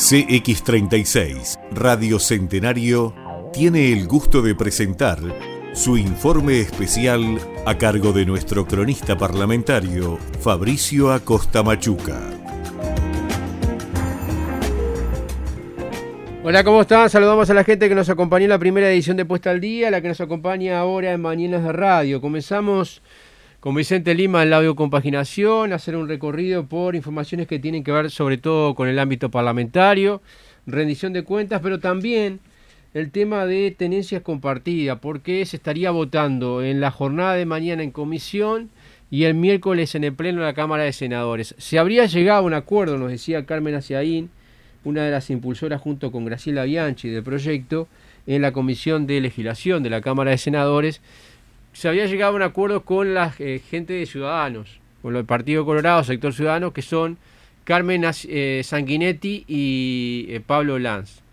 CX36 Radio Centenario tiene el gusto de presentar su informe especial a cargo de nuestro cronista parlamentario Fabricio Acosta Machuca. Hola, ¿cómo están? Saludamos a la gente que nos acompañó en la primera edición de Puesta al Día, la que nos acompaña ahora en Mañanas de Radio. Comenzamos con Vicente Lima en la audiocompaginación, hacer un recorrido por informaciones que tienen que ver sobre todo con el ámbito parlamentario, rendición de cuentas, pero también el tema de tenencias compartidas, porque se estaría votando en la jornada de mañana en comisión y el miércoles en el pleno de la Cámara de Senadores. Se habría llegado a un acuerdo, nos decía Carmen Aciaín, una de las impulsoras junto con Graciela Bianchi del proyecto, en la Comisión de Legislación de la Cámara de Senadores. Se había llegado a un acuerdo con la gente de Ciudadanos, con el Partido Colorado, Sector Ciudadano, que son Carmen Sanguinetti y Pablo Lanz.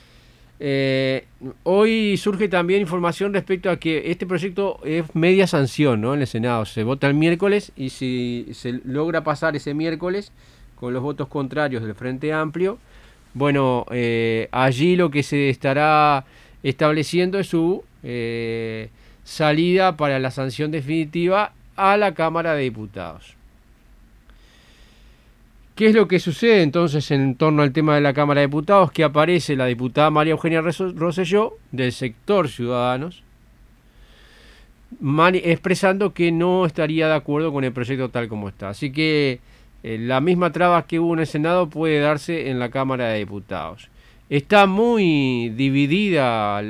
Hoy surge también información respecto a que este proyecto es media sanción, ¿no? En el Senado. Se vota el miércoles y si se logra pasar ese miércoles con los votos contrarios del Frente Amplio, bueno, allí lo que se estará estableciendo es su salida para la sanción definitiva a la Cámara de Diputados. ¿Qué es lo que sucede entonces en torno al tema de la Cámara de Diputados? Que aparece la diputada María Eugenia Rosselló, del sector Ciudadanos, expresando que no estaría de acuerdo con el proyecto tal como está. Así que la misma traba que hubo en el Senado puede darse en la Cámara de Diputados. Está muy dividida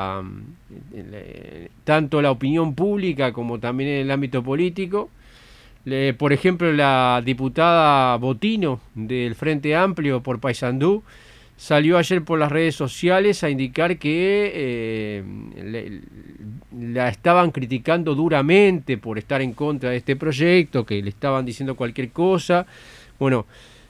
tanto la opinión pública como también en el ámbito político. Por ejemplo, la diputada Botino del Frente Amplio por Paysandú salió ayer por las redes sociales a indicar que la estaban criticando duramente por estar en contra de este proyecto, que le estaban diciendo cualquier cosa. Bueno,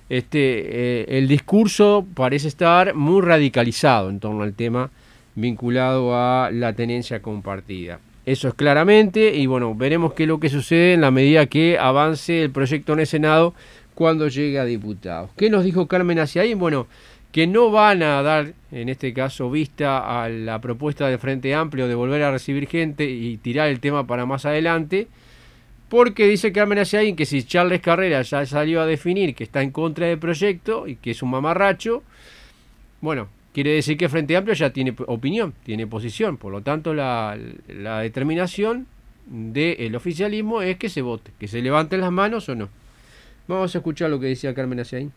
el discurso parece estar muy radicalizado en torno al tema vinculado a la tenencia compartida. Eso es claramente, y bueno, veremos qué es lo que sucede en la medida que avance el proyecto en el Senado cuando llegue a diputados. ¿Qué nos dijo Carmen Aciaín? Bueno, que no van a dar, en este caso, vista a la propuesta del Frente Amplio de volver a recibir gente y tirar el tema para más adelante, porque dice Carmen Aciaín que si Charles Carrera ya salió a definir que está en contra del proyecto y que es un mamarracho, bueno, quiere decir que el Frente Amplio ya tiene opinión, tiene posición. Por lo tanto, la determinación del oficialismo es que se vote, que se levanten las manos o no. Vamos a escuchar lo que decía Carmen Aciaín.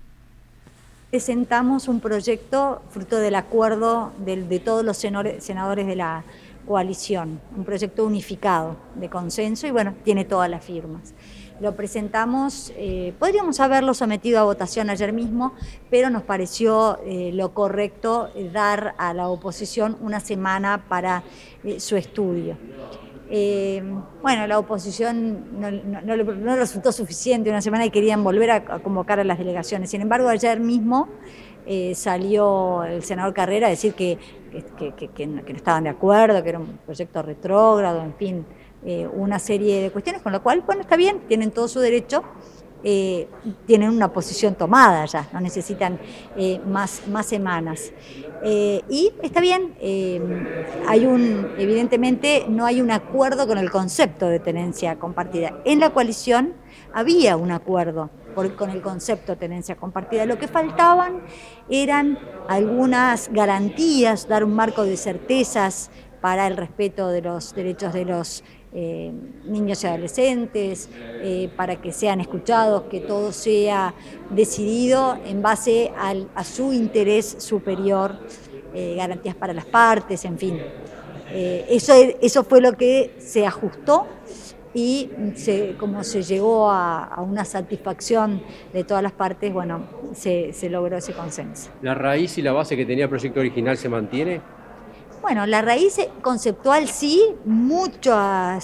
Presentamos un proyecto fruto del acuerdo de todos los senadores de la coalición, un proyecto unificado de consenso y bueno, tiene todas las firmas. Lo presentamos, podríamos haberlo sometido a votación ayer mismo, pero nos pareció lo correcto dar a la oposición una semana para su estudio. Bueno, la oposición no resultó suficiente una semana y querían volver a convocar a las delegaciones. Sin embargo, ayer mismo salió el senador Carrera a decir que no estaban de acuerdo, que era un proyecto retrógrado, en fin, una serie de cuestiones, con lo cual, bueno, está bien, tienen todo su derecho, tienen una posición tomada ya, no necesitan más semanas. Y está bien, evidentemente no hay un acuerdo con el concepto de tenencia compartida. En la coalición había un acuerdo con el concepto de tenencia compartida. Lo que faltaban eran algunas garantías, dar un marco de certezas para el respeto de los derechos de los niños y adolescentes, para que sean escuchados, que todo sea decidido en base a su interés superior, garantías para las partes, en fin. Eso fue lo que se ajustó y como se llegó a una satisfacción de todas las partes, bueno, se logró ese consenso. ¿La raíz y la base que tenía el proyecto original se mantiene? Bueno, la raíz conceptual sí, mucha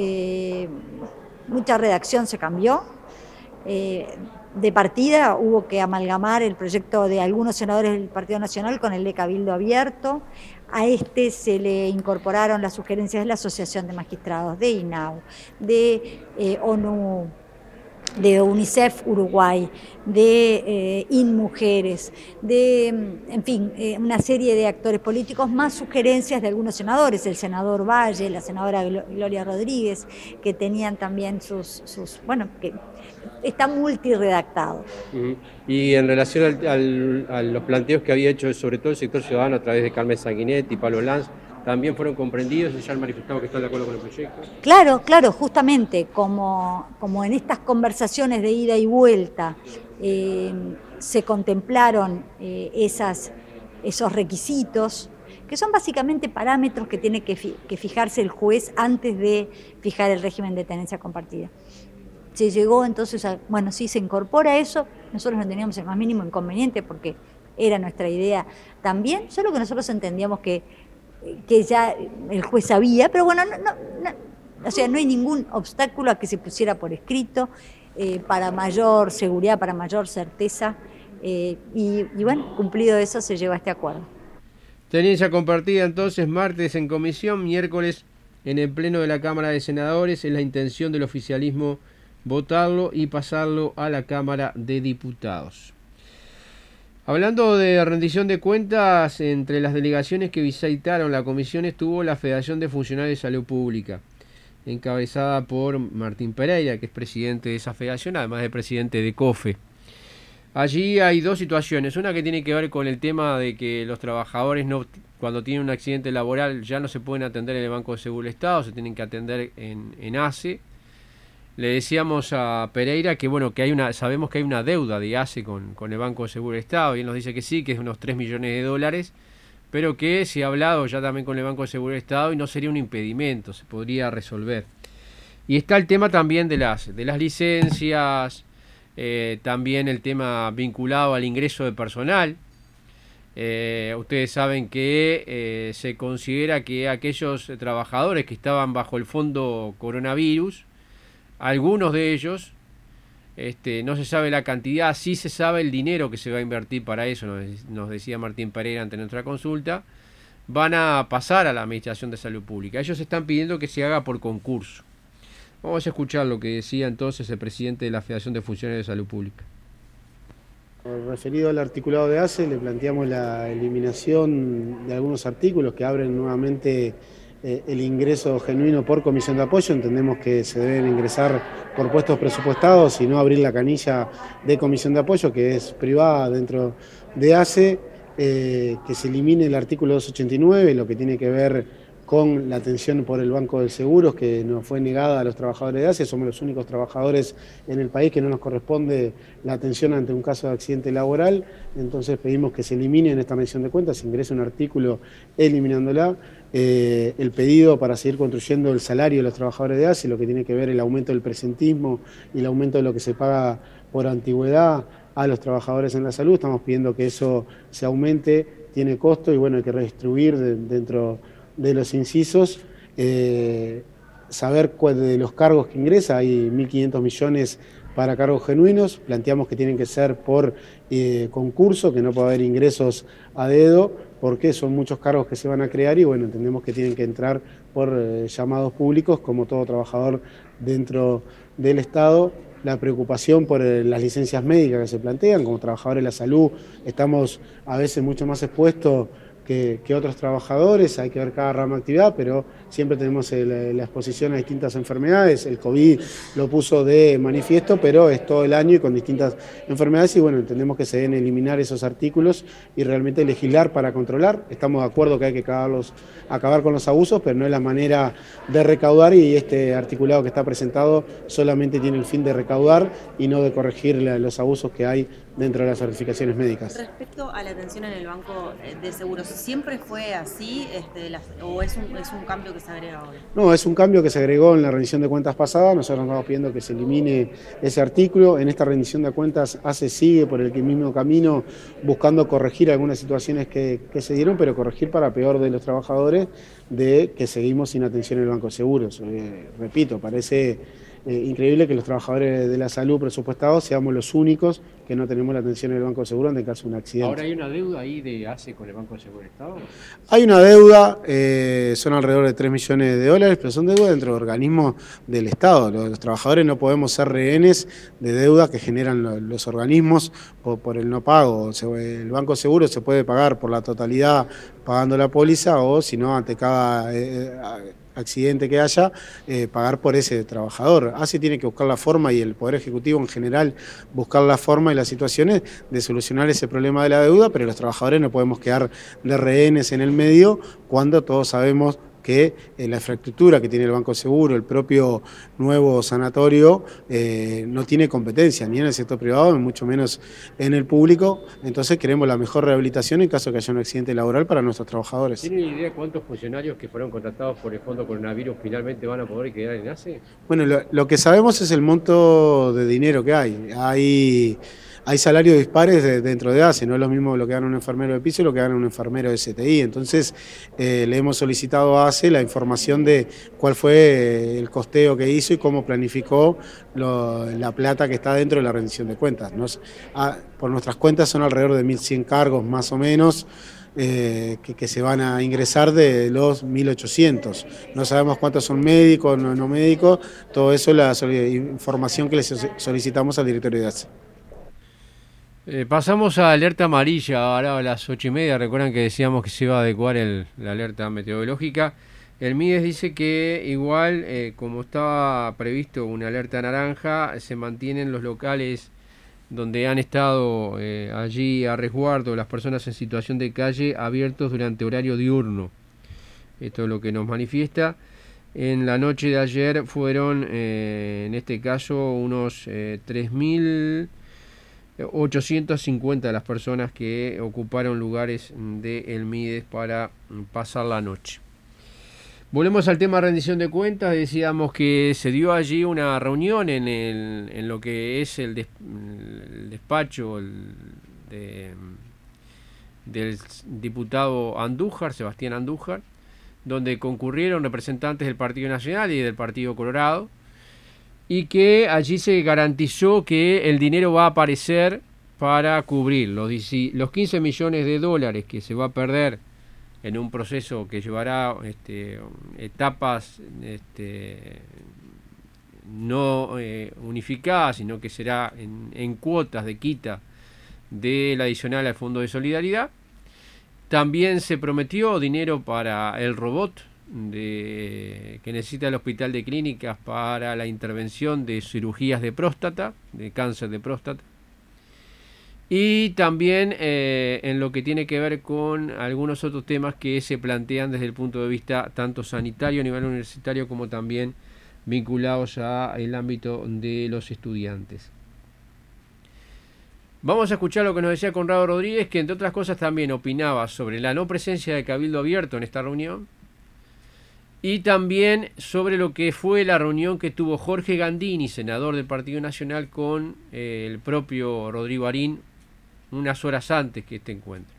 redacción se cambió. De partida hubo que amalgamar el proyecto de algunos senadores del Partido Nacional con el de Cabildo Abierto. A este se le incorporaron las sugerencias de la Asociación de Magistrados, de INAU, de ONU de UNICEF Uruguay, de InMujeres, de, en fin, una serie de actores políticos, más sugerencias de algunos senadores, el senador Valle, la senadora Gloria Rodríguez, que tenían también bueno, que está multiredactado. Y en relación a los planteos que había hecho sobre todo el sector ciudadano a través de Carmen Sanguinetti y Pablo Lanz, ¿también fueron comprendidos y ya han manifestado que están de acuerdo con el proyecto? Claro, justamente como en estas conversaciones de ida y vuelta se contemplaron esos requisitos, que son básicamente parámetros que tiene que fijarse el juez antes de fijar el régimen de tenencia compartida. Se llegó entonces bueno, sí, se incorpora eso, nosotros no teníamos el más mínimo inconveniente porque era nuestra idea también, solo que nosotros entendíamos que ya el juez sabía, pero bueno, o sea, no hay ningún obstáculo a que se pusiera por escrito para mayor seguridad, para mayor certeza, y bueno, cumplido eso se lleva a este acuerdo. Tenencia compartida entonces martes en comisión, miércoles en el pleno de la Cámara de Senadores. Es la intención del oficialismo votarlo y pasarlo a la Cámara de Diputados. Hablando de rendición de cuentas, entre las delegaciones que visitaron la comisión estuvo la Federación de Funcionarios de Salud Pública, encabezada por Martín Pereira, que es presidente de esa federación, además de presidente de COFE. Allí hay dos situaciones, una que tiene que ver con el tema de que los trabajadores cuando tienen un accidente laboral ya no se pueden atender en el Banco de Seguro del Estado, se tienen que atender en ACE. Le decíamos a Pereira que bueno, que sabemos que hay una deuda de ACE con el Banco de Seguro del Estado, y él nos dice que sí, que es unos 3 millones de dólares, pero que se ha hablado ya también con el Banco de Seguro del Estado y no sería un impedimento, se podría resolver. Y está el tema también de las licencias, también el tema vinculado al ingreso de personal. Ustedes saben que se considera que aquellos trabajadores que estaban bajo el fondo coronavirus, algunos de ellos, no se sabe la cantidad, sí se sabe el dinero que se va a invertir para eso, nos decía Martín Pereira ante nuestra consulta, van a pasar a la Administración de Salud Pública. Ellos están pidiendo que se haga por concurso. Vamos a escuchar lo que decía entonces el presidente de la Federación de Funcionarios de Salud Pública. Referido al articulado de ACE, le planteamos la eliminación de algunos artículos que abren nuevamente el ingreso genuino por comisión de apoyo. Entendemos que se deben ingresar por puestos presupuestados y no abrir la canilla de comisión de apoyo, que es privada dentro de ACE, que se elimine el artículo 289, lo que tiene que ver con la atención por el Banco de Seguros, que nos fue negada a los trabajadores de ACE. Somos los únicos trabajadores en el país que no nos corresponde la atención ante un caso de accidente laboral, entonces pedimos que se elimine en esta mención de cuentas, se ingrese un artículo eliminándola. El pedido para seguir construyendo el salario de los trabajadores de ACE, lo que tiene que ver el aumento del presentismo y el aumento de lo que se paga por antigüedad a los trabajadores en la salud, estamos pidiendo que eso se aumente, tiene costo y bueno, hay que redistribuir dentro de los incisos, saber cuál de los cargos que ingresa, hay 1.500 millones para cargos genuinos, planteamos que tienen que ser por concurso, que no puede haber ingresos a dedo, porque son muchos cargos que se van a crear y bueno, entendemos que tienen que entrar por llamados públicos, como todo trabajador dentro del Estado. La preocupación por las licencias médicas que se plantean, como trabajadores de la salud, estamos a veces mucho más expuestos que otros trabajadores, hay que ver cada rama de actividad, pero siempre tenemos la exposición a distintas enfermedades. El COVID lo puso de manifiesto, pero es todo el año y con distintas enfermedades y bueno, entendemos que se deben eliminar esos artículos y realmente legislar para controlar. Estamos de acuerdo que hay que acabar con los abusos, pero no es la manera de recaudar y este articulado que está presentado solamente tiene el fin de recaudar y no de corregir los abusos que hay dentro de las certificaciones médicas. Respecto a la atención en el Banco de Seguros, ¿siempre fue así o es un cambio que se agrega ahora? No, es un cambio que se agregó en la rendición de cuentas pasada. Nosotros estamos pidiendo que se elimine ese artículo. En esta rendición de cuentas ACE sigue por el mismo camino buscando corregir algunas situaciones que se dieron, pero corregir para peor de los trabajadores de que seguimos sin atención en el Banco de Seguros. Repito, parece increíble que los trabajadores de la salud presupuestados seamos los únicos que no tenemos la atención en el Banco de Seguro en caso de un accidente. ¿Ahora hay una deuda ahí de ACE con el Banco de Seguro del Estado? Hay una deuda, son alrededor de 3 millones de dólares, pero son deudas dentro de organismos del Estado. Los trabajadores no podemos ser rehenes de deuda que generan los organismos por el no pago. El Banco de Seguro se puede pagar por la totalidad pagando la póliza o si no ante cada accidente que haya, pagar por ese trabajador. ACE tiene que buscar la forma y el Poder Ejecutivo en general buscar la forma y las situaciones de solucionar ese problema de la deuda, pero los trabajadores no podemos quedar de rehenes en el medio cuando todos sabemos que la infraestructura que tiene el Banco Seguro, el propio nuevo sanatorio, no tiene competencia ni en el sector privado, ni mucho menos en el público. Entonces queremos la mejor rehabilitación en caso de que haya un accidente laboral para nuestros trabajadores. ¿Tienen idea cuántos funcionarios que fueron contratados por el Fondo Coronavirus finalmente van a poder quedar en ACE? Bueno, lo que sabemos es el monto de dinero que hay salarios dispares dentro de ACE, no es lo mismo lo que gana un enfermero de piso y lo que gana un enfermero de STI. Entonces le hemos solicitado a ACE la información de cuál fue el costeo que hizo y cómo planificó la plata que está dentro de la rendición de cuentas. Por nuestras cuentas son alrededor de 1.100 cargos más o menos, que se van a ingresar de los 1.800. No sabemos cuántos son médicos, no médicos, todo eso es la información que le solicitamos al directorio de ACE. Pasamos a alerta amarilla, ahora a las 8:30, recuerdan que decíamos que se iba a adecuar la alerta meteorológica. El MIDES dice que igual, como estaba previsto una alerta naranja, se mantienen los locales donde han estado allí a resguardo las personas en situación de calle abiertos durante horario diurno. Esto es lo que nos manifiesta. En la noche de ayer fueron, en este caso, unos 3.850 de las personas que ocuparon lugares del MIDES para pasar la noche. Volvemos al tema de rendición de cuentas. Decíamos que se dio allí una reunión en lo que es el despacho del diputado Andújar, Sebastián Andújar, donde concurrieron representantes del Partido Nacional y del Partido Colorado, y que allí se garantizó que el dinero va a aparecer para cubrir los 15 millones de dólares que se va a perder en un proceso que llevará etapas no unificadas, sino que será en cuotas de quita del adicional al Fondo de Solidaridad. También se prometió dinero para el robot que necesita el Hospital de Clínicas para la intervención de cirugías de próstata, de cáncer de próstata. Y también en lo que tiene que ver con algunos otros temas que se plantean desde el punto de vista tanto sanitario a nivel universitario como también vinculados al ámbito de los estudiantes. Vamos a escuchar lo que nos decía Conrado Rodríguez, que entre otras cosas también opinaba sobre la no presencia de Cabildo Abierto en esta reunión y también sobre lo que fue la reunión que tuvo Jorge Gandini, senador del Partido Nacional, con el propio Rodrigo Arín unas horas antes que este encuentro.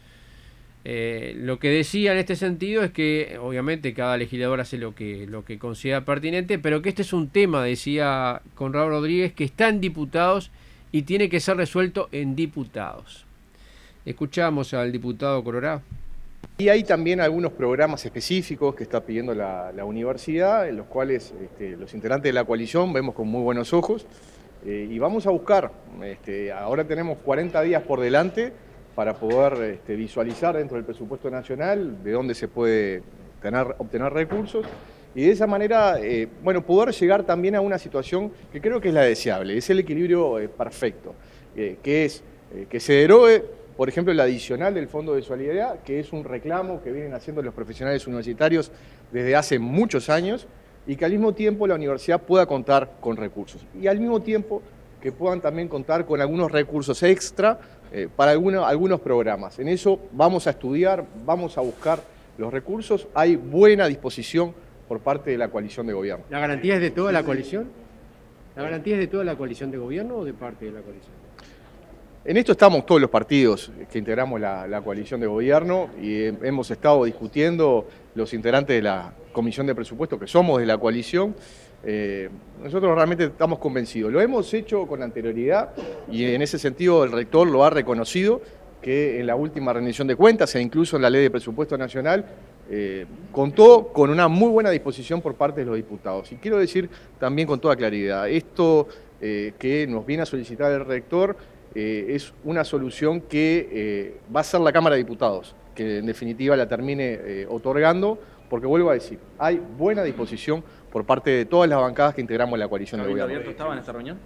Lo que decía en este sentido es que obviamente cada legislador hace lo que considera pertinente, pero que este es un tema, decía Conrado Rodríguez, que está en diputados y tiene que ser resuelto en diputados. Escuchamos al diputado Colorado. Y hay también algunos programas específicos que está pidiendo la universidad, en los cuales los integrantes de la coalición vemos con muy buenos ojos. Y vamos a buscar, ahora tenemos 40 días por delante para poder visualizar dentro del presupuesto nacional de dónde se puede obtener recursos y de esa manera poder llegar también a una situación que creo que es la deseable, es el equilibrio perfecto, que es que se derogue, por ejemplo, el adicional del Fondo de Solidaridad, que es un reclamo que vienen haciendo los profesionales universitarios desde hace muchos años, y que al mismo tiempo la universidad pueda contar con recursos. Y al mismo tiempo que puedan también contar con algunos recursos extra para algunos programas. En eso vamos a estudiar, vamos a buscar los recursos. Hay buena disposición por parte de la coalición de gobierno. ¿La garantía es de toda la coalición? ¿La garantía es de toda la coalición de gobierno o de parte de la coalición? En esto estamos todos los partidos que integramos la coalición de gobierno y hemos estado discutiendo los integrantes de la Comisión de Presupuesto, que somos de la coalición, Nosotros realmente estamos convencidos. Lo hemos hecho con anterioridad y en ese sentido el rector lo ha reconocido, que en la última rendición de cuentas e incluso en la ley de presupuesto nacional contó con una muy buena disposición por parte de los diputados. Y quiero decir también con toda claridad, esto que nos viene a solicitar el rector es una solución que va a ser la Cámara de Diputados, que en definitiva la termine otorgando, porque vuelvo a decir, hay buena disposición por parte de todas las bancadas que integramos la coalición de gobierno. ¿Abierto estaba en esta reunión?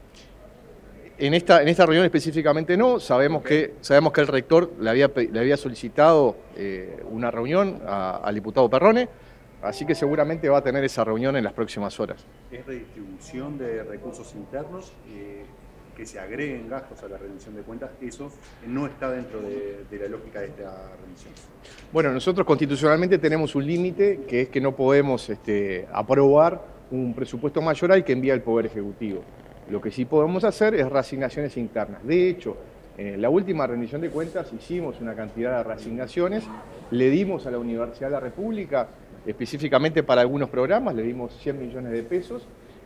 En esta reunión específicamente no, sabemos que el rector le había solicitado una reunión al diputado Perrone, así que seguramente va a tener esa reunión en las próximas horas. ¿Es redistribución de recursos internos, que se agreguen gastos a la rendición de cuentas? Eso no está dentro de la lógica de esta rendición. Bueno, nosotros constitucionalmente tenemos un límite, que es que no podemos aprobar un presupuesto mayor al que envía el Poder Ejecutivo. Lo que sí podemos hacer es reasignaciones internas. De hecho, en la última rendición de cuentas hicimos una cantidad de reasignaciones, le dimos a la Universidad de la República, específicamente para algunos programas, le dimos 100 millones de pesos.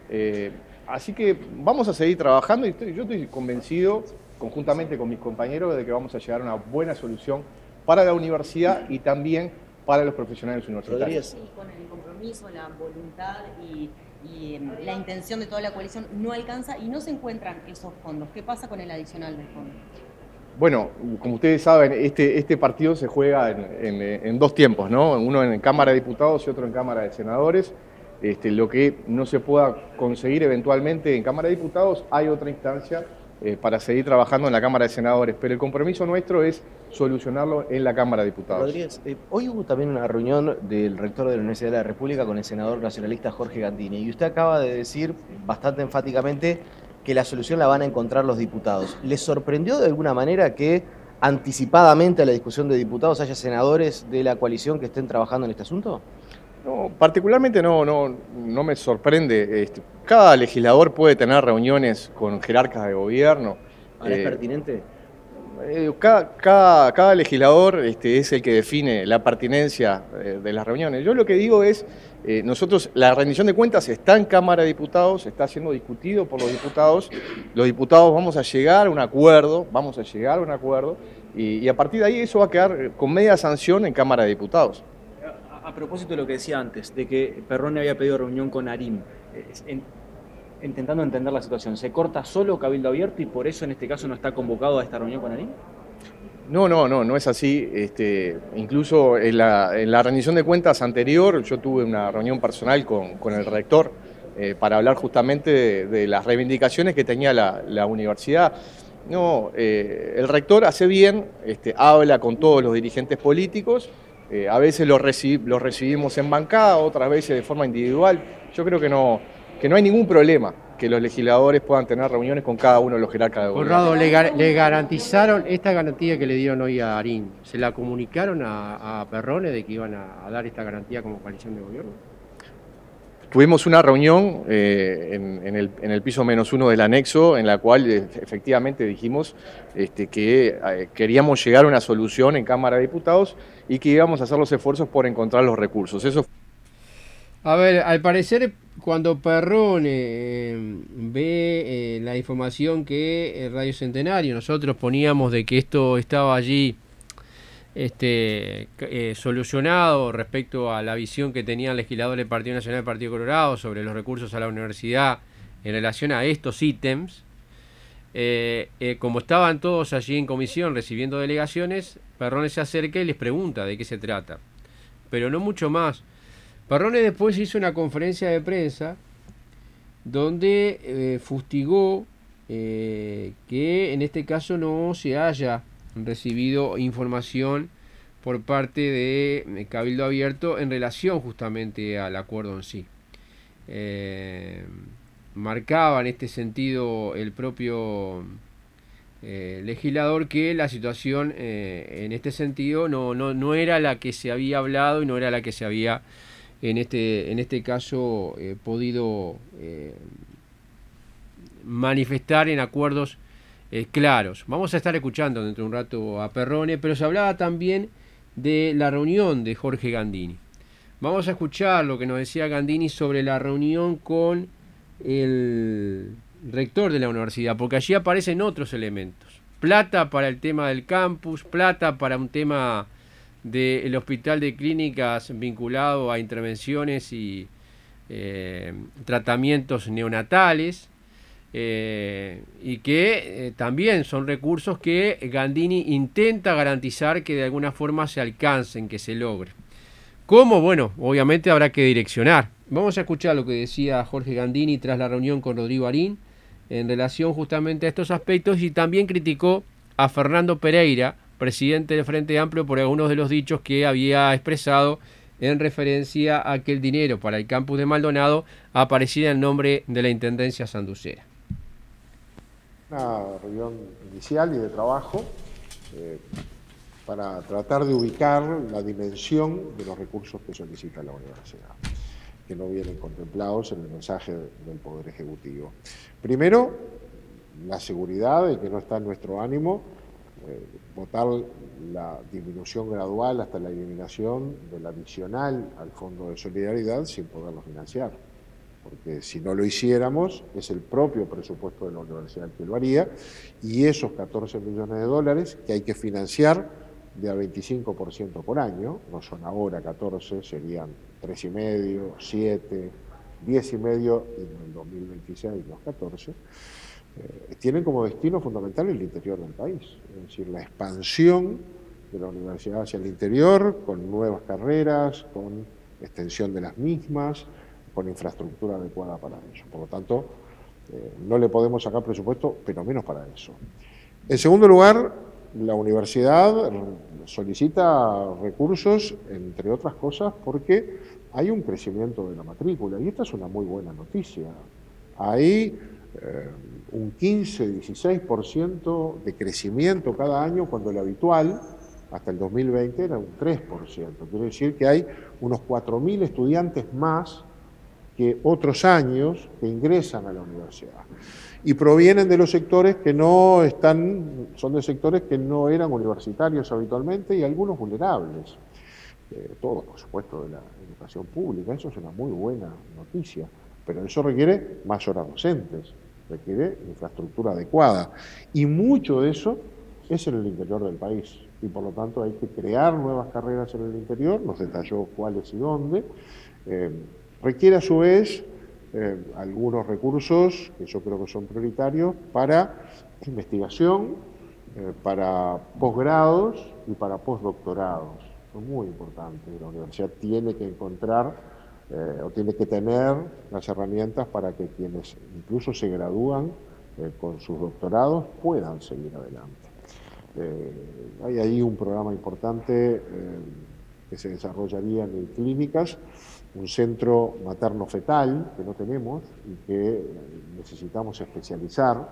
Así que vamos a seguir trabajando y yo estoy convencido, conjuntamente con mis compañeros, de que vamos a llegar a una buena solución para la universidad y también para los profesionales universitarios. Sí, con el compromiso, la voluntad y la intención de toda la coalición no alcanza y no se encuentran esos fondos. ¿Qué pasa con el adicional del fondo? Bueno, como ustedes saben, este partido se juega en dos tiempos, ¿no? Uno en Cámara de Diputados y otro en Cámara de Senadores. Lo que no se pueda conseguir eventualmente en Cámara de Diputados, hay otra instancia para seguir trabajando en la Cámara de Senadores, pero el compromiso nuestro es solucionarlo en la Cámara de Diputados. Rodríguez, hoy hubo también una reunión del rector de la Universidad de la República con el senador nacionalista Jorge Gandini, y usted acaba de decir bastante enfáticamente que la solución la van a encontrar los diputados. ¿Les sorprendió de alguna manera que anticipadamente a la discusión de diputados haya senadores de la coalición que estén trabajando en este asunto? No, particularmente no me sorprende. Cada legislador puede tener reuniones con jerarcas de gobierno. ¿Ahora es pertinente? Cada legislador es el que define la pertinencia de las reuniones. Yo lo que digo es, nosotros, la rendición de cuentas está en Cámara de Diputados, está siendo discutido por los diputados vamos a llegar a un acuerdo, y a partir de ahí eso va a quedar con media sanción en Cámara de Diputados. A propósito de lo que decía antes, de que Perrone había pedido reunión con Arim, intentando entender la situación, ¿se corta solo Cabildo Abierto y por eso en este caso no está convocado a esta reunión con Arim? No es así. Incluso en la rendición de cuentas anterior yo tuve una reunión personal con el rector para hablar justamente de las reivindicaciones que tenía la universidad. El rector hace bien, habla con todos los dirigentes políticos. A veces los recibimos en bancada, otras veces de forma individual. Yo creo que no hay ningún problema que los legisladores puedan tener reuniones con cada uno de los jerarcas de gobierno. Conrado, ¿le garantizaron esta garantía que le dieron hoy a Arim? ¿Se la comunicaron a Perrone de que iban a dar esta garantía como coalición de gobierno? Tuvimos una reunión en el piso -1 del anexo, en la cual efectivamente dijimos que queríamos llegar a una solución en Cámara de Diputados y que íbamos a hacer los esfuerzos por encontrar los recursos. Eso. A ver, al parecer cuando Perrone ve la información que Radio Centenario, nosotros poníamos de que esto estaba allí solucionado respecto a la visión que tenían legisladores del Partido Nacional y del Partido Colorado sobre los recursos a la universidad en relación a estos ítems, como estaban todos allí en comisión recibiendo delegaciones, Perrone se acerca y les pregunta de qué se trata, pero no mucho más. Perrone después hizo una conferencia de prensa donde fustigó que en este caso no se haya recibido información por parte de Cabildo Abierto en relación justamente al acuerdo en sí. Marcaba en este sentido el propio legislador que la situación en este sentido no era la que se había hablado y no era la que se había en este caso podido manifestar en acuerdos claros. Vamos a estar escuchando dentro de un rato a Perrone, pero se hablaba también de la reunión de Jorge Gandini. Vamos a escuchar lo que nos decía Gandini sobre la reunión con el rector de la universidad, porque allí aparecen otros elementos. Plata para el tema del campus, plata para un tema del hospital de clínicas vinculado a intervenciones y tratamientos neonatales, y que también son recursos que Gandini intenta garantizar que de alguna forma se alcancen, que se logre. ¿Cómo? Bueno, obviamente habrá que direccionar. Vamos a escuchar lo que decía Jorge Gandini tras la reunión con Rodrigo Arín en relación justamente a estos aspectos, y también criticó a Fernando Pereira, presidente del Frente Amplio, por algunos de los dichos que había expresado en referencia a que el dinero para el campus de Maldonado apareciera en nombre de la Intendencia Sanducera. Una reunión inicial y de trabajo para tratar de ubicar la dimensión de los recursos que solicita la universidad, que no vienen contemplados en el mensaje del Poder Ejecutivo. Primero, la seguridad de que no está en nuestro ánimo votar la disminución gradual hasta la eliminación del adicional al Fondo de Solidaridad sin poderlo financiar. Porque si no lo hiciéramos, es el propio presupuesto de la universidad el que lo haría, y esos 14 millones de dólares que hay que financiar de a 25% por año, no son ahora 14, serían 3,5, 7, 10,5 y en el 2026 los 14, tienen como destino fundamental el interior del país, es decir, la expansión de la universidad hacia el interior, con nuevas carreras, con extensión de las mismas, con infraestructura adecuada para ello. Por lo tanto, no le podemos sacar presupuesto, pero menos para eso. En segundo lugar, la universidad solicita recursos, entre otras cosas, porque hay un crecimiento de la matrícula, y esta es una muy buena noticia. Hay un 15-16% de crecimiento cada año, cuando el habitual, hasta el 2020, era un 3%. Quiere decir que hay unos 4.000 estudiantes más que otros años que ingresan a la universidad. Y provienen de los sectores que no están, son de sectores que no eran universitarios habitualmente y algunos vulnerables. Todo, por supuesto, de la educación pública, eso es una muy buena noticia, pero eso requiere más horas docentes, requiere infraestructura adecuada, y mucho de eso es en el interior del país, y por lo tanto hay que crear nuevas carreras en el interior, nos detalló cuáles y dónde. Requiere a su vez algunos recursos que yo creo que son prioritarios para investigación, para posgrados y para postdoctorados. Es muy importante. La universidad tiene que encontrar o tiene que tener las herramientas para que quienes incluso se gradúan con sus doctorados puedan seguir adelante. Hay ahí un programa importante que se desarrollaría en clínicas, un centro materno-fetal que no tenemos y que necesitamos especializar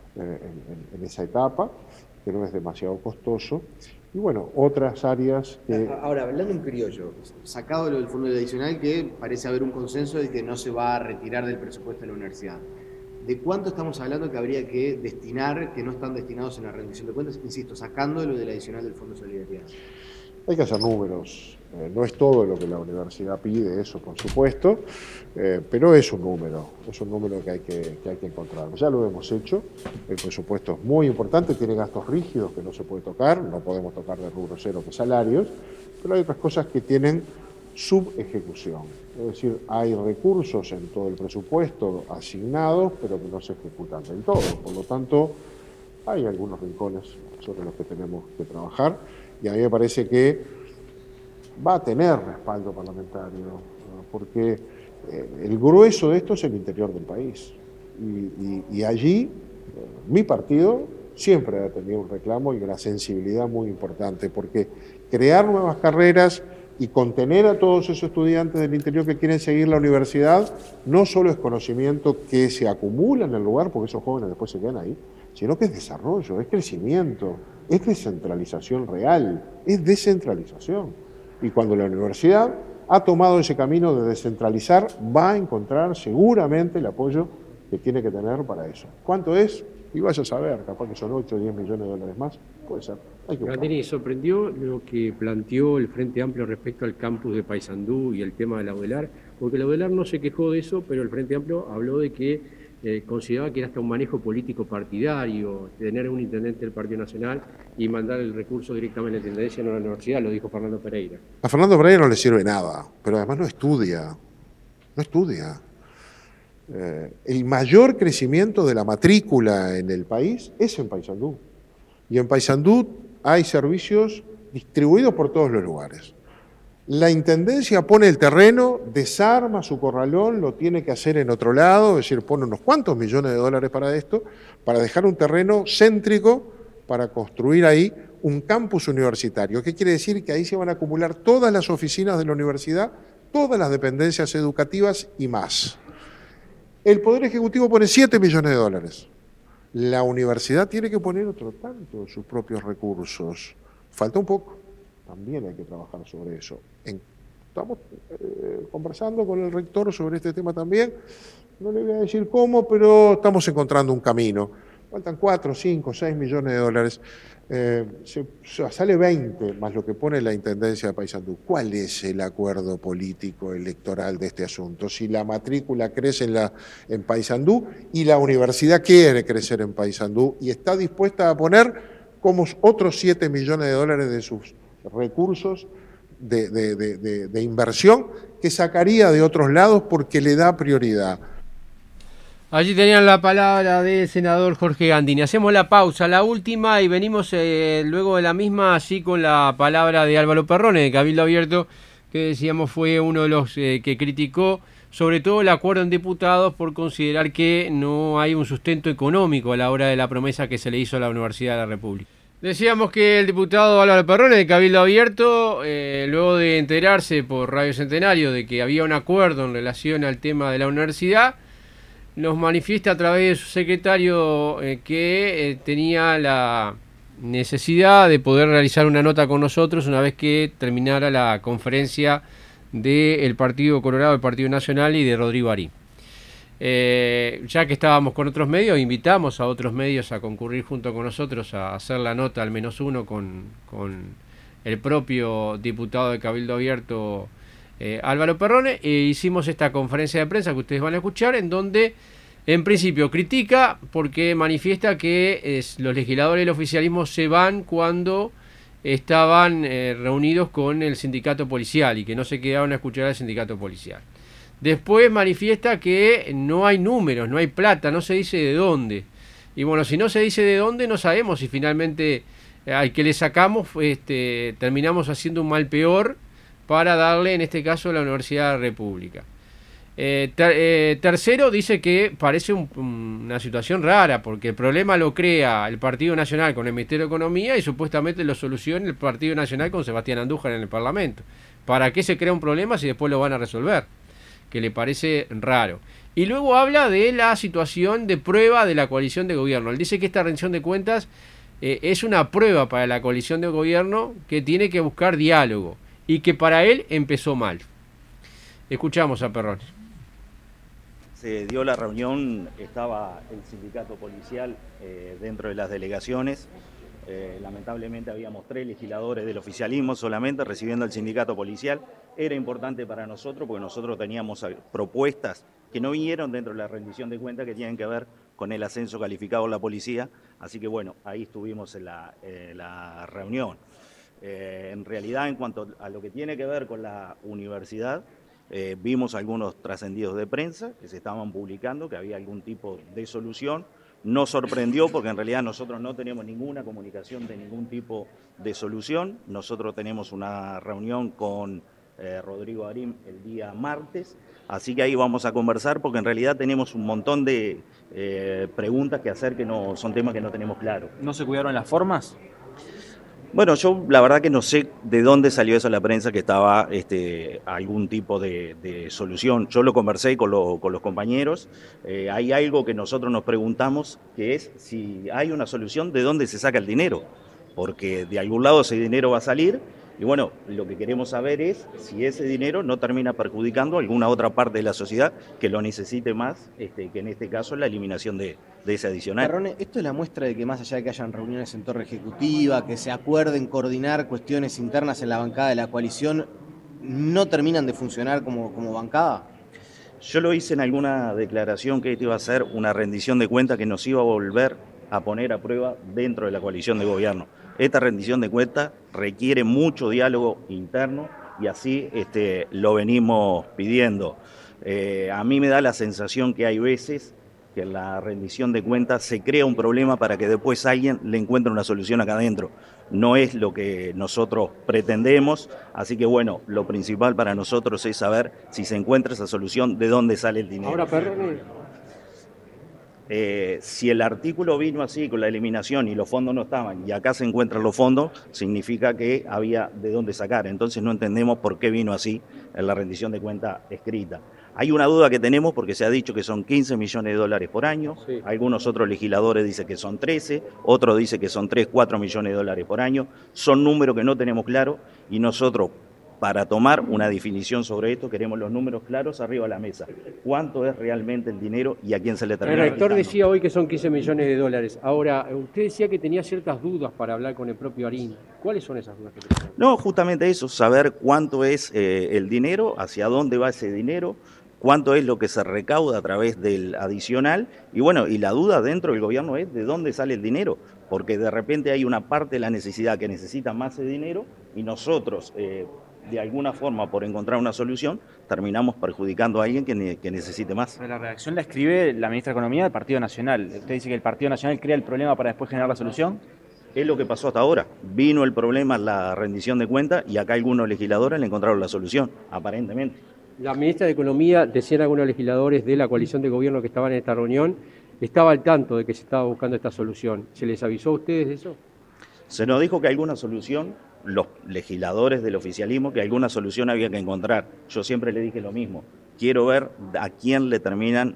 en esa etapa, que no es demasiado costoso. Y bueno, otras áreas que... Ahora, hablando en criollo, sacado lo del fondo adicional, que parece haber un consenso de que no se va a retirar del presupuesto de la universidad, ¿de cuánto estamos hablando que habría que destinar, que no están destinados en la rendición de cuentas? Insisto, sacando lo del adicional del Fondo de Solidaridad. Hay que hacer números, no es todo lo que la universidad pide, eso por supuesto, pero es un número que hay que encontrar. Ya lo hemos hecho, el presupuesto es muy importante, tiene gastos rígidos que no se puede tocar, no podemos tocar de rubro cero que salarios, pero hay otras cosas que tienen subejecución, es decir, hay recursos en todo el presupuesto asignados, pero que no se ejecutan del todo, por lo tanto hay algunos rincones sobre los que tenemos que trabajar. Y a mí me parece que va a tener respaldo parlamentario, porque el grueso de esto es el interior del país. Y allí mi partido siempre ha tenido un reclamo y una sensibilidad muy importante, porque crear nuevas carreras y contener a todos esos estudiantes del interior que quieren seguir la universidad, no solo es conocimiento que se acumula en el lugar, porque esos jóvenes después se quedan ahí, sino que es desarrollo, es crecimiento, es descentralización real, es descentralización. Y cuando la universidad ha tomado ese camino de descentralizar, va a encontrar seguramente el apoyo que tiene que tener para eso. ¿Cuánto es? Y vaya a saber, capaz que son 8 o 10 millones de dólares más, puede ser. Gandini, ¿sorprendió lo que planteó el Frente Amplio respecto al campus de Paysandú y el tema de la UDELAR? Porque la UDELAR no se quejó de eso, pero el Frente Amplio habló de que consideraba que era hasta un manejo político partidario, tener un intendente del Partido Nacional y mandar el recurso directamente a la intendencia, no a la universidad, lo dijo Fernando Pereira. A Fernando Pereira no le sirve nada, pero además no estudia. El mayor crecimiento de la matrícula en el país es en Paysandú. Y en Paysandú hay servicios distribuidos por todos los lugares. La intendencia pone el terreno, desarma su corralón, lo tiene que hacer en otro lado, es decir, pone unos cuantos millones de dólares para esto, para dejar un terreno céntrico para construir ahí un campus universitario. ¿Qué quiere decir? Que ahí se van a acumular todas las oficinas de la universidad, todas las dependencias educativas y más. El Poder Ejecutivo pone 7 millones de dólares. La universidad tiene que poner otro tanto sus propios recursos. Falta un poco. También hay que trabajar sobre eso. Estamos conversando con el rector sobre este tema también. No le voy a decir cómo, pero estamos encontrando un camino. Faltan 4, 5, 6 millones de dólares. Sale 20 más lo que pone la Intendencia de Paysandú. ¿Cuál es el acuerdo político electoral de este asunto? Si la matrícula crece en Paysandú y la universidad quiere crecer en Paysandú y está dispuesta a poner como otros 7 millones de dólares de sus recursos de inversión que sacaría de otros lados porque le da prioridad. Allí tenían la palabra del senador Jorge Gandini. Hacemos la pausa, la última, y venimos luego de la misma, así con la palabra de Álvaro Perrone, de Cabildo Abierto, que decíamos fue uno de los que criticó sobre todo el acuerdo en diputados por considerar que no hay un sustento económico a la hora de la promesa que se le hizo a la Universidad de la República. Decíamos que el diputado Álvaro Perrone, de Cabildo Abierto, luego de enterarse por Radio Centenario de que había un acuerdo en relación al tema de la universidad, nos manifiesta a través de su secretario que tenía la necesidad de poder realizar una nota con nosotros una vez que terminara la conferencia del Partido Colorado, del Partido Nacional y de Rodrigo Arín. Ya que estábamos con otros medios, invitamos a otros medios a concurrir junto con nosotros a hacer la nota al menos uno con el propio diputado de Cabildo Abierto, Álvaro Perrone, e hicimos esta conferencia de prensa que ustedes van a escuchar, en donde en principio critica porque manifiesta que los legisladores del oficialismo se van cuando estaban reunidos con el sindicato policial y que no se quedaron a escuchar al sindicato policial. Después manifiesta que no hay números, no hay plata, no se dice de dónde. Y bueno, si no se dice de dónde, no sabemos si finalmente al que le sacamos terminamos haciendo un mal peor para darle, en este caso, a la Universidad de la República. Tercero, dice que parece una situación rara, porque el problema lo crea el Partido Nacional con el Ministerio de Economía y supuestamente lo soluciona el Partido Nacional con Sebastián Andújar en el Parlamento. ¿Para qué se crea un problema si después lo van a resolver? Que le parece raro. Y luego habla de la situación de prueba de la coalición de gobierno. Él dice que esta rendición de cuentas es una prueba para la coalición de gobierno que tiene que buscar diálogo y que para él empezó mal. Escuchamos a Perrone. Se dio la reunión, estaba el sindicato policial dentro de las delegaciones. Lamentablemente habíamos 3 legisladores del oficialismo solamente recibiendo el sindicato policial. Era importante para nosotros porque nosotros teníamos propuestas que no vinieron dentro de la rendición de cuentas que tienen que ver con el ascenso calificado de la policía. Así que bueno, ahí estuvimos en la reunión. En realidad, en cuanto a lo que tiene que ver con la universidad, vimos algunos trascendidos de prensa que se estaban publicando, que había algún tipo de solución. Nos sorprendió porque en realidad nosotros no tenemos ninguna comunicación de ningún tipo de solución. Nosotros tenemos una reunión con Rodrigo Arín el día martes, así que ahí vamos a conversar porque en realidad tenemos un montón de preguntas que hacer que no son temas que no tenemos claros. ¿No se cuidaron las formas? Bueno, yo la verdad que no sé de dónde salió eso en la prensa que estaba algún tipo de solución. Yo lo conversé con los compañeros. Hay algo que nosotros nos preguntamos, que es si hay una solución, ¿de dónde se saca el dinero? Porque de algún lado ese dinero va a salir Y bueno, lo que queremos saber es si ese dinero no termina perjudicando a alguna otra parte de la sociedad que lo necesite más, que en este caso es la eliminación de ese adicional. Terrone, esto es la muestra de que más allá de que hayan reuniones en torre ejecutiva, que se acuerden coordinar cuestiones internas en la bancada de la coalición, ¿no terminan de funcionar como bancada? Yo lo hice en alguna declaración que esto iba a ser una rendición de cuentas que nos iba a volver a poner a prueba dentro de la coalición de gobierno. Esta rendición de cuentas requiere mucho diálogo interno y así lo venimos pidiendo. A mí me da la sensación que hay veces que en la rendición de cuentas se crea un problema para que después alguien le encuentre una solución acá adentro. No es lo que nosotros pretendemos, así que bueno, lo principal para nosotros es saber si se encuentra esa solución, de dónde sale el dinero. Ahora, Perrone. Si el artículo vino así con la eliminación y los fondos no estaban y acá se encuentran los fondos, significa que había de dónde sacar. Entonces no entendemos por qué vino así en la rendición de cuentas escrita. Hay una duda que tenemos porque se ha dicho que son 15 millones de dólares por año, sí. Algunos otros legisladores dicen que son 13, otros dicen que son 3, 4 millones de dólares por año. Son números que no tenemos claros y nosotros, para tomar una definición sobre esto, queremos los números claros arriba de la mesa. ¿Cuánto es realmente el dinero y a quién se le termina? El rector decía hoy que son 15 millones de dólares. Ahora, usted decía que tenía ciertas dudas para hablar con el propio Arín. ¿Cuáles son esas dudas que tiene? No, justamente eso, saber cuánto es el dinero, hacia dónde va ese dinero, cuánto es lo que se recauda a través del adicional. Y bueno, y la duda dentro del gobierno es de dónde sale el dinero, porque de repente hay una parte de la necesidad que necesita más ese dinero y nosotros... de alguna forma, por encontrar una solución, terminamos perjudicando a alguien que necesite más. La redacción la escribe la ministra de Economía del Partido Nacional. ¿Usted dice que el Partido Nacional crea el problema para después generar la solución? Es lo que pasó hasta ahora. Vino el problema, la rendición de cuentas, y acá algunos legisladores le encontraron la solución, aparentemente. La ministra de Economía, decían algunos legisladores de la coalición de gobierno que estaban en esta reunión, estaba al tanto de que se estaba buscando esta solución. ¿Se les avisó a ustedes de eso? Se nos dijo que alguna solución, los legisladores del oficialismo, que alguna solución había que encontrar. Yo siempre le dije lo mismo. Quiero ver a quién le terminan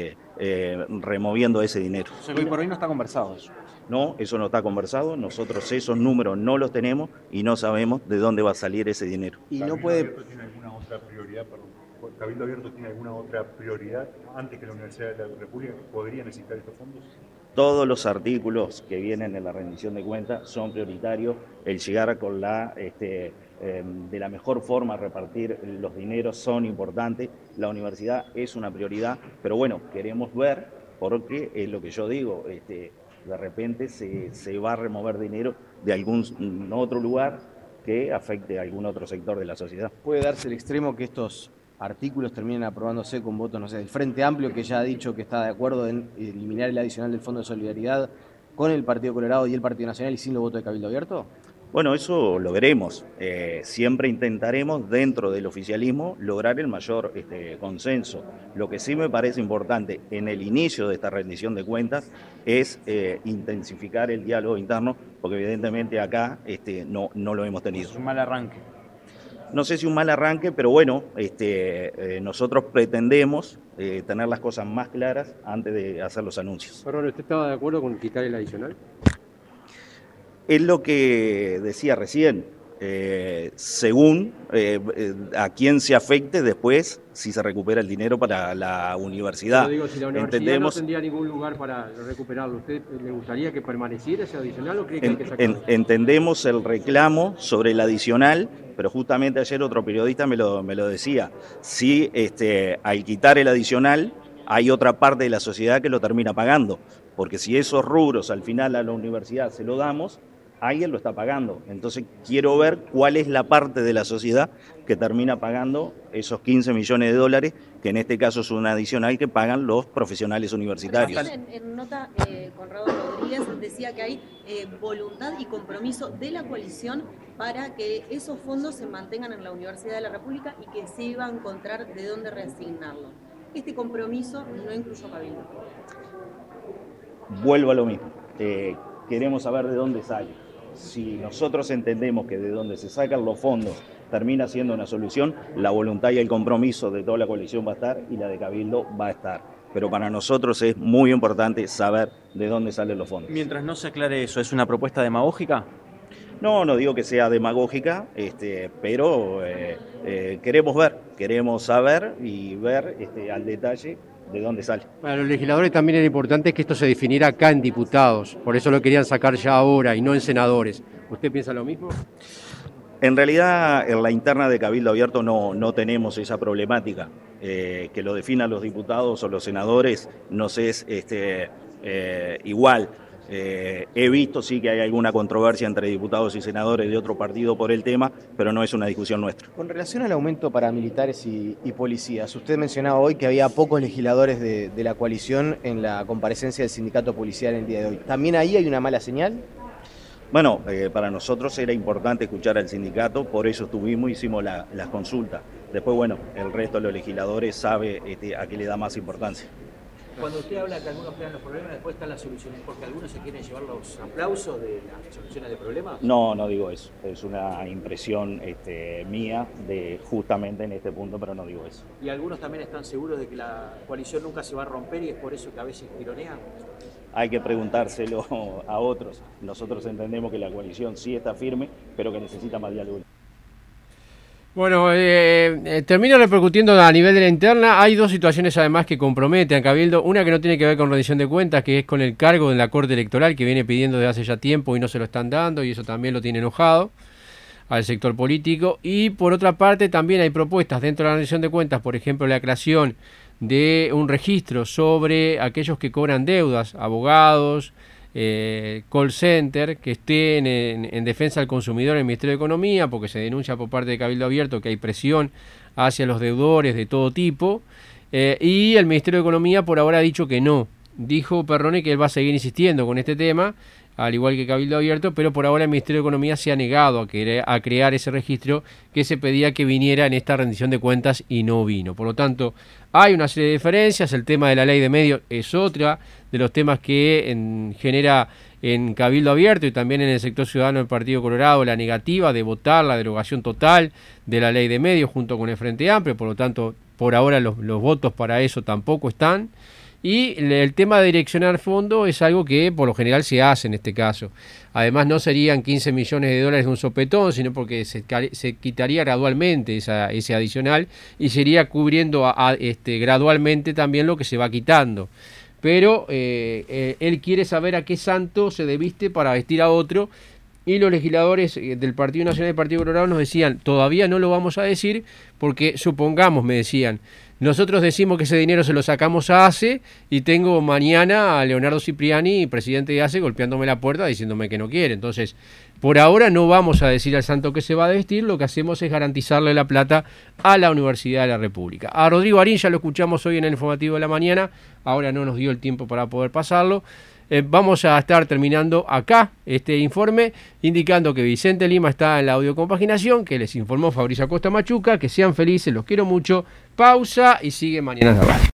removiendo ese dinero. O sea, que hoy por hoy no está conversado eso. No, eso no está conversado. Nosotros esos números no los tenemos y no sabemos de dónde va a salir ese dinero. Y no puede... ¿Tiene alguna otra prioridad? ¿Cabildo Abierto tiene alguna otra prioridad antes que la Universidad de la República que podría necesitar estos fondos? Todos los artículos que vienen en la rendición de cuentas son prioritarios. El llegar con de la mejor forma a repartir los dineros son importantes. La universidad es una prioridad, pero bueno, queremos ver, porque es lo que yo digo, de repente se va a remover dinero de algún otro lugar que afecte a algún otro sector de la sociedad. ¿Puede darse el extremo que estos artículos terminen aprobándose con votos, no sé, del Frente Amplio, que ya ha dicho que está de acuerdo en eliminar el adicional del Fondo de Solidaridad con el Partido Colorado y el Partido Nacional y sin los votos de Cabildo Abierto? Bueno, eso lo veremos. Siempre intentaremos, dentro del oficialismo, lograr el mayor consenso. Lo que sí me parece importante en el inicio de esta rendición de cuentas es intensificar el diálogo interno, porque evidentemente acá no lo hemos tenido. Es un mal arranque. No sé si un mal arranque, pero bueno, nosotros pretendemos tener las cosas más claras antes de hacer los anuncios. Perdón, ¿usted estaba de acuerdo con quitar el adicional? Es lo que decía recién, según a quién se afecte después si se recupera el dinero para la universidad. Pero digo, si la universidad no tendría ningún lugar para recuperarlo, ¿usted le gustaría que permaneciera ese adicional o cree que hay que sacarlo? Entendemos el reclamo sobre el adicional, pero justamente ayer otro periodista me lo decía. Si al quitar el adicional hay otra parte de la sociedad que lo termina pagando, porque si esos rubros al final a la universidad se lo damos, alguien lo está pagando. Entonces quiero ver cuál es la parte de la sociedad que termina pagando esos 15 millones de dólares, que en este caso es un adicional que pagan los profesionales universitarios. En nota, Conrado Rodríguez decía que hay voluntad y compromiso de la coalición para que esos fondos se mantengan en la Universidad de la República y que se iba a encontrar de dónde reasignarlo. Este compromiso no incluyó a Cabildo. Vuelvo a lo mismo. Queremos saber de dónde sale. Si nosotros entendemos que de donde se sacan los fondos termina siendo una solución, la voluntad y el compromiso de toda la coalición va a estar y la de Cabildo va a estar. Pero para nosotros es muy importante saber de dónde salen los fondos. Mientras no se aclare eso, ¿es una propuesta demagógica? No digo que sea demagógica, pero queremos saber y ver al detalle de dónde sale. Para los legisladores también era importante que esto se definiera acá en diputados, por eso lo querían sacar ya ahora y no en senadores. ¿Usted piensa lo mismo? En realidad, en la interna de Cabildo Abierto no tenemos esa problemática. Que lo definan los diputados o los senadores nos es igual. He visto sí que hay alguna controversia entre diputados y senadores de otro partido por el tema, pero no es una discusión nuestra. Con relación al aumento para militares y policías, usted mencionaba hoy que había pocos legisladores de la coalición en la comparecencia del sindicato policial el día de hoy. ¿También ahí hay una mala señal? Bueno, para nosotros era importante escuchar al sindicato, por eso hicimos las consultas. Después, bueno, el resto de los legisladores sabe a qué le da más importancia. Cuando usted habla que algunos crean los problemas, después están las soluciones, porque algunos se quieren llevar los aplausos de las soluciones de problemas. No digo eso. Es una impresión mía de justamente en este punto, pero no digo eso. ¿Y algunos también están seguros de que la coalición nunca se va a romper y es por eso que a veces tironean? Hay que preguntárselo a otros. Nosotros entendemos que la coalición sí está firme, pero que necesita más diálogo. Bueno, termino repercutiendo a nivel de la interna. Hay dos situaciones además que comprometen a Cabildo. Una que no tiene que ver con rendición de cuentas, que es con el cargo en la Corte Electoral, que viene pidiendo desde hace ya tiempo y no se lo están dando, y eso también lo tiene enojado al sector político. Y por otra parte también hay propuestas dentro de la rendición de cuentas, por ejemplo la creación de un registro sobre aquellos que cobran deudas, abogados, call center, que estén en defensa del consumidor en el Ministerio de Economía, porque se denuncia por parte de Cabildo Abierto que hay presión hacia los deudores de todo tipo, y el Ministerio de Economía por ahora ha dicho que no. Dijo Perrone que él va a seguir insistiendo con este tema, al igual que Cabildo Abierto, pero por ahora el Ministerio de Economía se ha negado a crear ese registro que se pedía que viniera en esta rendición de cuentas y no vino. Por lo tanto, hay una serie de diferencias. El tema de la ley de medios es otra de los temas que genera en Cabildo Abierto y también en el sector ciudadano del Partido Colorado la negativa de votar la derogación total de la ley de medios junto con el Frente Amplio. Por lo tanto, por ahora los votos para eso tampoco están. Y el tema de direccionar fondo es algo que por lo general se hace en este caso. Además no serían 15 millones de dólares de un sopetón, sino porque se quitaría gradualmente ese adicional y se iría cubriendo gradualmente también lo que se va quitando. Pero él quiere saber a qué santo se debiste para vestir a otro. Y los legisladores del Partido Nacional y del Partido Colorado nos decían, todavía no lo vamos a decir porque supongamos, me decían, nosotros decimos que ese dinero se lo sacamos a ACE y tengo mañana a Leonardo Cipriani, presidente de ACE, golpeándome la puerta diciéndome que no quiere. Entonces, por ahora no vamos a decir al santo que se va a vestir, lo que hacemos es garantizarle la plata a la Universidad de la República. A Rodrigo Arín ya lo escuchamos hoy en el informativo de la mañana, ahora no nos dio el tiempo para poder pasarlo. Vamos a estar terminando acá este informe, indicando que Vicente Lima está en la audiocompaginación, que les informó Fabricio Acosta Machuca, que sean felices, los quiero mucho, pausa y sigue Mañana en la Radio.